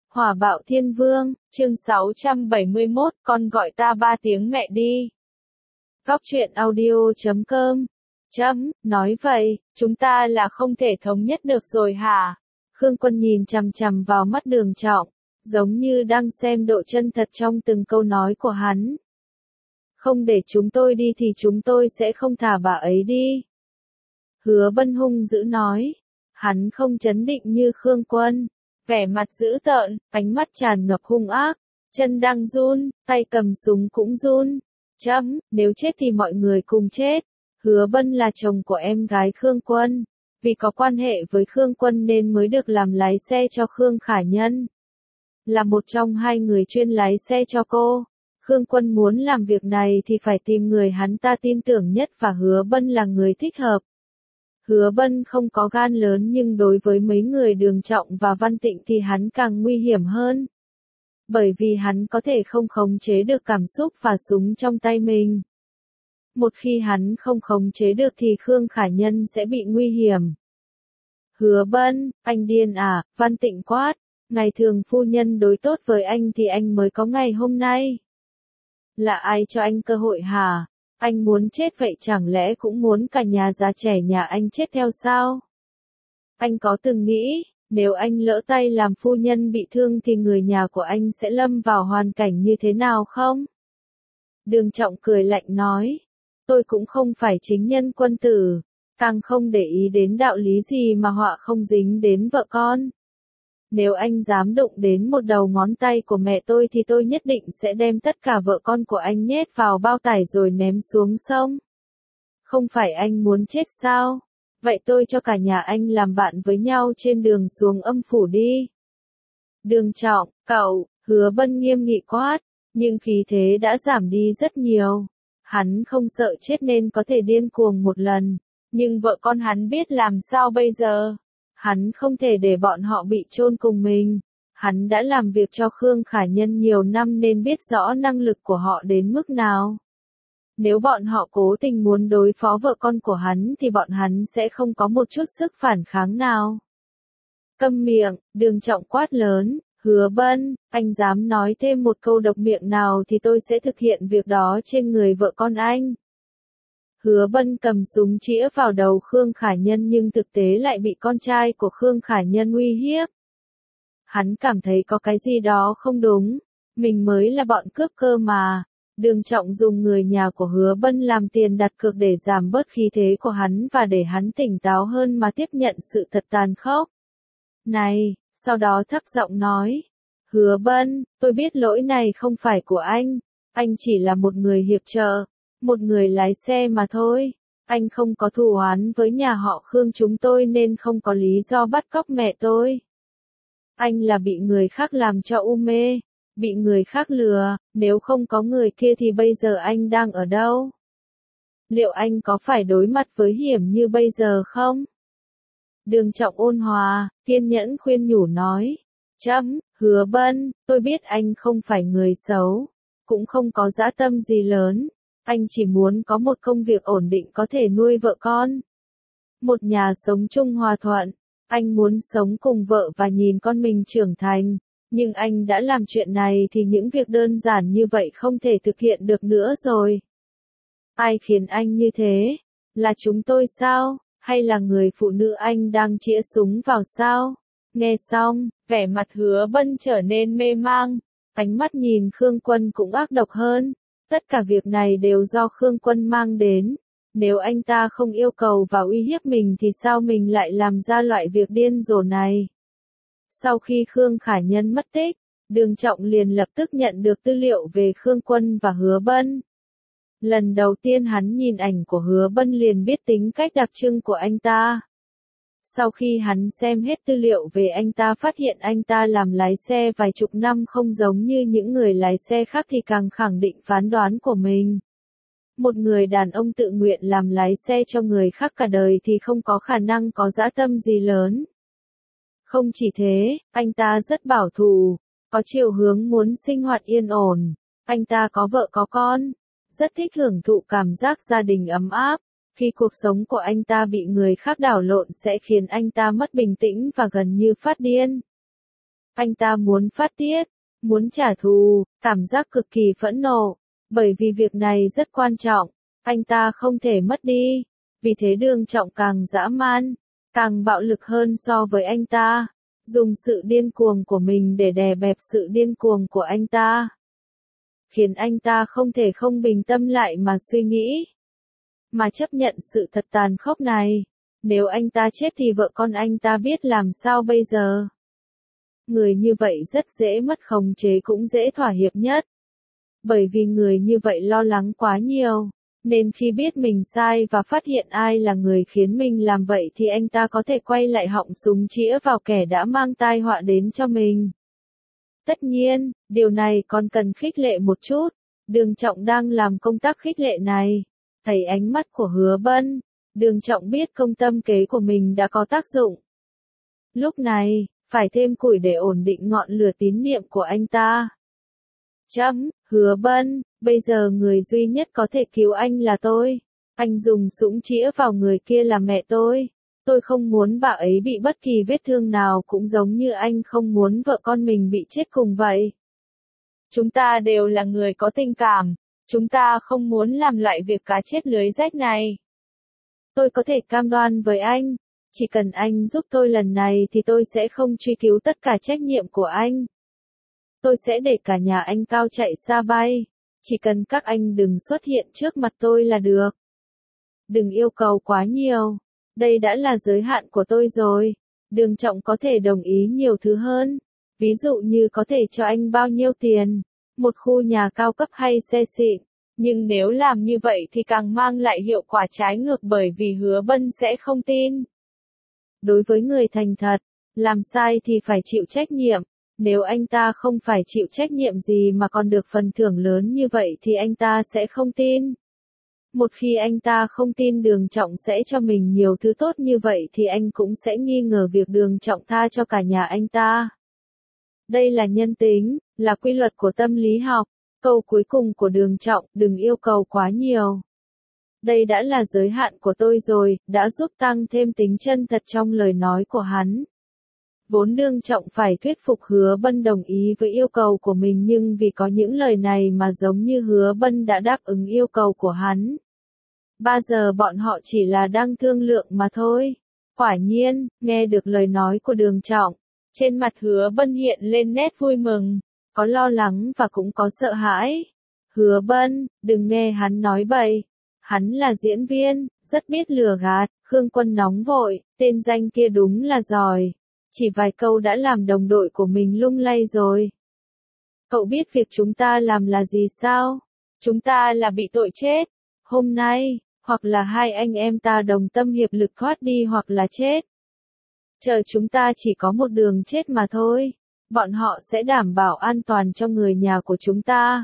Hỏa bạo thiên vương, chương 671, con gọi ta 3 tiếng mẹ đi. Góc truyện audio.com. Nói vậy, chúng ta là không thể thống nhất được rồi hả? Khương Quân nhìn chằm chằm vào mắt Đường Trọng, giống như đang xem độ chân thật trong từng câu nói của hắn. Không để chúng tôi đi thì chúng tôi sẽ không thả bà ấy đi. Hứa Bân hung dữ nói. Hắn không trấn định như Khương Quân. Vẻ mặt dữ tợn, ánh mắt tràn ngập hung ác, chân đang run, tay cầm súng cũng run. Nếu chết thì mọi người cùng chết. Hứa Bân là chồng của em gái Khương Quân. Vì có quan hệ với Khương Quân nên mới được làm lái xe cho Khương Khả Nhân. Là một trong hai người chuyên lái xe cho cô. Khương Quân muốn làm việc này thì phải tìm người hắn ta tin tưởng nhất và Hứa Bân là người thích hợp. Hứa Bân không có gan lớn nhưng đối với mấy người Đường Trọng và Văn Tịnh thì hắn càng nguy hiểm hơn. Bởi vì hắn có thể không khống chế được cảm xúc và súng trong tay mình. Một khi hắn không khống chế được thì Khương Khả Nhân sẽ bị nguy hiểm. Hứa Bân, anh điên à? Văn Tịnh quát. Ngày thường phu nhân đối tốt với anh thì anh mới có ngày hôm nay. Là ai cho anh cơ hội hả? Anh muốn chết vậy chẳng lẽ cũng muốn cả nhà già trẻ nhà anh chết theo sao? Anh có từng nghĩ, nếu anh lỡ tay làm phu nhân bị thương thì người nhà của anh sẽ lâm vào hoàn cảnh như thế nào không? Đường Trọng cười lạnh nói, tôi cũng không phải chính nhân quân tử, càng không để ý đến đạo lý gì mà họa không dính đến vợ con. Nếu anh dám đụng đến một đầu ngón tay của mẹ tôi thì tôi nhất định sẽ đem tất cả vợ con của anh nhét vào bao tải rồi ném xuống sông. Không phải anh muốn chết sao? Vậy tôi cho cả nhà anh làm bạn với nhau trên đường xuống âm phủ đi. Đường Trọng, cậu, Hứa Bân nghiêm nghị quát, nhưng khí thế đã giảm đi rất nhiều. Hắn không sợ chết nên có thể điên cuồng một lần, nhưng vợ con hắn biết làm sao bây giờ? Hắn không thể để bọn họ bị chôn cùng mình. Hắn đã làm việc cho Khương Khả Nhân nhiều năm nên biết rõ năng lực của họ đến mức nào. Nếu bọn họ cố tình muốn đối phó vợ con của hắn thì bọn hắn sẽ không có một chút sức phản kháng nào. Câm miệng, Đường Trọng quát lớn, Hứa Bân, anh dám nói thêm một câu độc miệng nào thì tôi sẽ thực hiện việc đó trên người vợ con anh. Hứa Bân cầm súng chĩa vào đầu Khương Khả Nhân nhưng thực tế lại bị con trai của Khương Khả Nhân uy hiếp. Hắn cảm thấy có cái gì đó không đúng, mình mới là bọn cướp cơ mà. Đường Trọng dùng người nhà của Hứa Bân làm tiền đặt cược để giảm bớt khí thế của hắn và để hắn tỉnh táo hơn mà tiếp nhận sự thật tàn khốc. Này, sau đó thấp giọng nói, Hứa Bân, tôi biết lỗi này không phải của anh chỉ là một người hiệp trợ. Một người lái xe mà thôi, anh không có thù oán với nhà họ Khương chúng tôi nên không có lý do bắt cóc mẹ tôi. Anh là bị người khác làm cho u mê, bị người khác lừa, nếu không có người kia thì bây giờ anh đang ở đâu? Liệu anh có phải đối mặt với hiểm như bây giờ không? Đường Trọng ôn hòa, kiên nhẫn khuyên nhủ nói, Hứa Bân, tôi biết anh không phải người xấu, cũng không có dã tâm gì lớn. Anh chỉ muốn có một công việc ổn định có thể nuôi vợ con. Một nhà sống chung hòa thuận. Anh muốn sống cùng vợ và nhìn con mình trưởng thành. Nhưng anh đã làm chuyện này thì những việc đơn giản như vậy không thể thực hiện được nữa rồi. Ai khiến anh như thế? Là chúng tôi sao? Hay là người phụ nữ anh đang chĩa súng vào sao? Nghe xong, vẻ mặt Hứa Bân trở nên mê mang. Ánh mắt nhìn Khương Quân cũng ác độc hơn. Tất cả việc này đều do Khương Quân mang đến. Nếu anh ta không yêu cầu và uy hiếp mình thì sao mình lại làm ra loại việc điên rồ này? Sau khi Khương Khả Nhân mất tích, Đường Trọng liền lập tức nhận được tư liệu về Khương Quân và Hứa Bân. Lần đầu tiên hắn nhìn ảnh của Hứa Bân liền biết tính cách đặc trưng của anh ta. Sau khi hắn xem hết tư liệu về anh ta phát hiện anh ta làm lái xe vài chục năm không giống như những người lái xe khác thì càng khẳng định phán đoán của mình. Một người đàn ông tự nguyện làm lái xe cho người khác cả đời thì không có khả năng có dã tâm gì lớn. Không chỉ thế, anh ta rất bảo thủ, có chiều hướng muốn sinh hoạt yên ổn. Anh ta có vợ có con, rất thích hưởng thụ cảm giác gia đình ấm áp. Khi cuộc sống của anh ta bị người khác đảo lộn sẽ khiến anh ta mất bình tĩnh và gần như phát điên. Anh ta muốn phát tiết, muốn trả thù, cảm giác cực kỳ phẫn nộ. Bởi vì việc này rất quan trọng, anh ta không thể mất đi. Vì thế Đường Trọng càng dã man, càng bạo lực hơn so với anh ta. Dùng sự điên cuồng của mình để đè bẹp sự điên cuồng của anh ta. Khiến anh ta không thể không bình tâm lại mà suy nghĩ. Mà chấp nhận sự thật tàn khốc này. Nếu anh ta chết thì vợ con anh ta biết làm sao bây giờ? Người như vậy rất dễ mất khống chế cũng dễ thỏa hiệp nhất. Bởi vì người như vậy lo lắng quá nhiều. Nên khi biết mình sai và phát hiện ai là người khiến mình làm vậy thì anh ta có thể quay lại họng súng chĩa vào kẻ đã mang tai họa đến cho mình. Tất nhiên, điều này còn cần khích lệ một chút. Đường Trọng đang làm công tác khích lệ này. Thấy ánh mắt của Hứa Bân, Đường Trọng biết công tâm kế của mình đã có tác dụng. Lúc này, phải thêm củi để ổn định ngọn lửa tín niệm của anh ta. Hứa Bân, bây giờ người duy nhất có thể cứu anh là tôi. Anh dùng súng chĩa vào người kia là mẹ tôi. Tôi không muốn bà ấy bị bất kỳ vết thương nào cũng giống như anh không muốn vợ con mình bị chết cùng vậy. Chúng ta đều là người có tình cảm. Chúng ta không muốn làm lại việc cá chết lưới rách này. Tôi có thể cam đoan với anh. Chỉ cần anh giúp tôi lần này thì tôi sẽ không truy cứu tất cả trách nhiệm của anh. Tôi sẽ để cả nhà anh cao chạy xa bay. Chỉ cần các anh đừng xuất hiện trước mặt tôi là được. Đừng yêu cầu quá nhiều. Đây đã là giới hạn của tôi rồi. Đường Trọng có thể đồng ý nhiều thứ hơn. Ví dụ như có thể cho anh bao nhiêu tiền. Một khu nhà cao cấp hay xe xịn. Nhưng nếu làm như vậy thì càng mang lại hiệu quả trái ngược bởi vì Hứa Bân sẽ không tin. Đối với người thành thật, làm sai thì phải chịu trách nhiệm. Nếu anh ta không phải chịu trách nhiệm gì mà còn được phần thưởng lớn như vậy thì anh ta sẽ không tin. Một khi anh ta không tin Đường Trọng sẽ cho mình nhiều thứ tốt như vậy thì anh cũng sẽ nghi ngờ việc Đường Trọng tha cho cả nhà anh ta. Đây là nhân tính, là quy luật của tâm lý học. Câu cuối cùng của Đường Trọng, đừng yêu cầu quá nhiều. Đây đã là giới hạn của tôi rồi, đã giúp tăng thêm tính chân thật trong lời nói của hắn. Vốn Đường Trọng phải thuyết phục Hứa Bân đồng ý với yêu cầu của mình nhưng vì có những lời này mà giống như Hứa Bân đã đáp ứng yêu cầu của hắn. Bây giờ bọn họ chỉ là đang thương lượng mà thôi. Quả nhiên, nghe được lời nói của Đường Trọng, trên mặt Hứa Bân hiện lên nét vui mừng, có lo lắng và cũng có sợ hãi. Hứa Bân, đừng nghe hắn nói bậy. Hắn là diễn viên, rất biết lừa gạt. Khương Quân nóng vội, tên danh kia đúng là giỏi. Chỉ vài câu đã làm đồng đội của mình lung lay rồi. Cậu biết việc chúng ta làm là gì sao? Chúng ta là bị tội chết. Hôm nay, hoặc là hai anh em ta đồng tâm hiệp lực thoát đi hoặc là chết. Chờ chúng ta chỉ có một đường chết mà thôi. Bọn họ sẽ đảm bảo an toàn cho người nhà của chúng ta.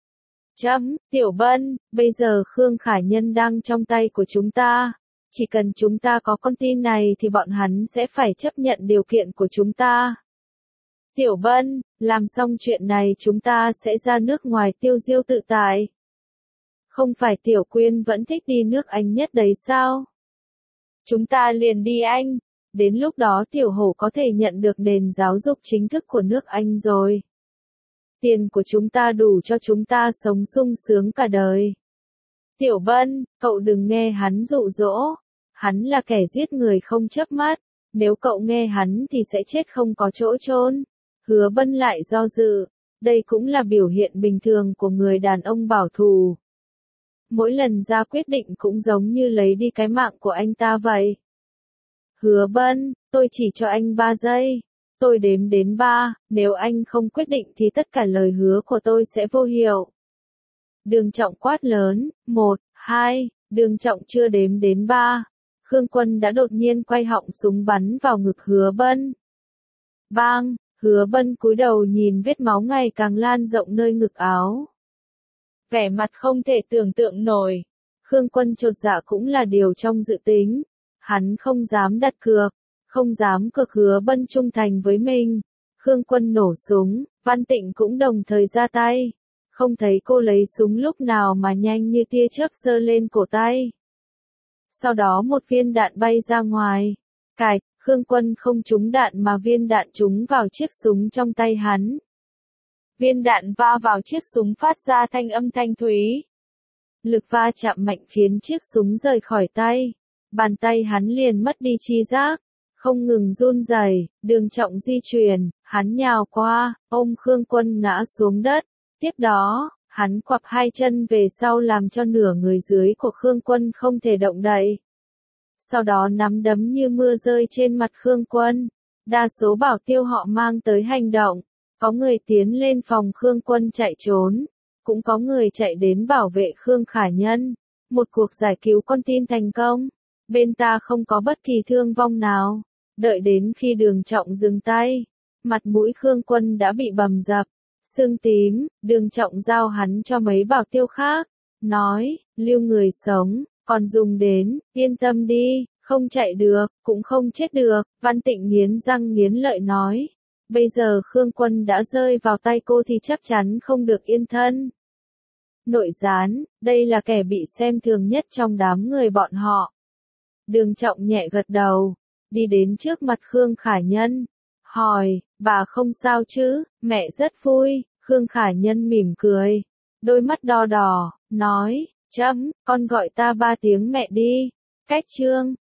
Tiểu Bân, bây giờ Khương Khải Nhân đang trong tay của chúng ta. Chỉ cần chúng ta có con tin này thì bọn hắn sẽ phải chấp nhận điều kiện của chúng ta. Tiểu Bân, làm xong chuyện này chúng ta sẽ ra nước ngoài tiêu diêu tự tại. Không phải Tiểu Quyên vẫn thích đi nước Anh nhất đấy sao? Chúng ta liền đi Anh. Đến lúc đó Tiểu Hổ có thể nhận được nền giáo dục chính thức của nước Anh rồi. Tiền của chúng ta đủ cho chúng ta sống sung sướng cả đời. Tiểu Bân, cậu đừng nghe hắn dụ dỗ. Hắn là kẻ giết người không chớp mắt. Nếu cậu nghe hắn thì sẽ chết không có chỗ chôn. Hứa Bân lại do dự. Đây cũng là biểu hiện bình thường của người đàn ông bảo thủ. Mỗi lần ra quyết định cũng giống như lấy đi cái mạng của anh ta vậy. Hứa Bân, tôi chỉ cho anh 3 giây. Tôi đếm đến 3, nếu anh không quyết định thì tất cả lời hứa của tôi sẽ vô hiệu. Đường Trọng quát lớn, 1, 2, Đường Trọng chưa đếm đến 3. Khương Quân đã đột nhiên quay họng súng bắn vào ngực Hứa Bân. Bang, Hứa Bân cúi đầu nhìn vết máu ngày càng lan rộng nơi ngực áo. Vẻ mặt không thể tưởng tượng nổi. Khương Quân chột dạ cũng là điều trong dự tính. Hắn không dám đặt cược, không dám cược Hứa Bân trung thành với mình. Khương Quân nổ súng, Văn Tịnh cũng đồng thời ra tay. Không thấy cô lấy súng lúc nào mà nhanh như tia chớp giơ lên cổ tay. Sau đó một viên đạn bay ra ngoài. Cạch, Khương Quân không trúng đạn mà viên đạn trúng vào chiếc súng trong tay hắn. Viên đạn va vào chiếc súng phát ra thanh âm thanh thúy. Lực va chạm mạnh khiến chiếc súng rời khỏi tay. Bàn tay hắn liền mất đi tri giác, không ngừng run rẩy. Đường Trọng di chuyển, hắn nhào qua, ôm Khương Quân ngã xuống đất. Tiếp đó, hắn quặp hai chân về sau làm cho nửa người dưới của Khương Quân không thể động đậy. Sau đó nắm đấm như mưa rơi trên mặt Khương Quân. Đa số bảo tiêu họ mang tới hành động. Có người tiến lên phòng Khương Quân chạy trốn. Cũng có người chạy đến bảo vệ Khương Khả Nhân. Một cuộc giải cứu con tin thành công. Bên ta không có bất kỳ thương vong nào. Đợi đến khi Đường Trọng dừng tay. Mặt mũi Khương Quân đã bị bầm dập. Sưng tím, Đường Trọng giao hắn cho mấy bảo tiêu khác. Nói, lưu người sống, còn dùng đến, yên tâm đi, không chạy được, cũng không chết được. Văn Tịnh nghiến răng nghiến lợi nói. Bây giờ Khương Quân đã rơi vào tay cô thì chắc chắn không được yên thân. Nội gián, đây là kẻ bị xem thường nhất trong đám người bọn họ. Đường Trọng nhẹ gật đầu, đi đến trước mặt Khương Khả Nhân, hỏi, bà không sao chứ, mẹ rất vui. Khương Khả Nhân mỉm cười, đôi mắt đo đỏ, nói, con gọi ta 3 tiếng mẹ đi. Cách chương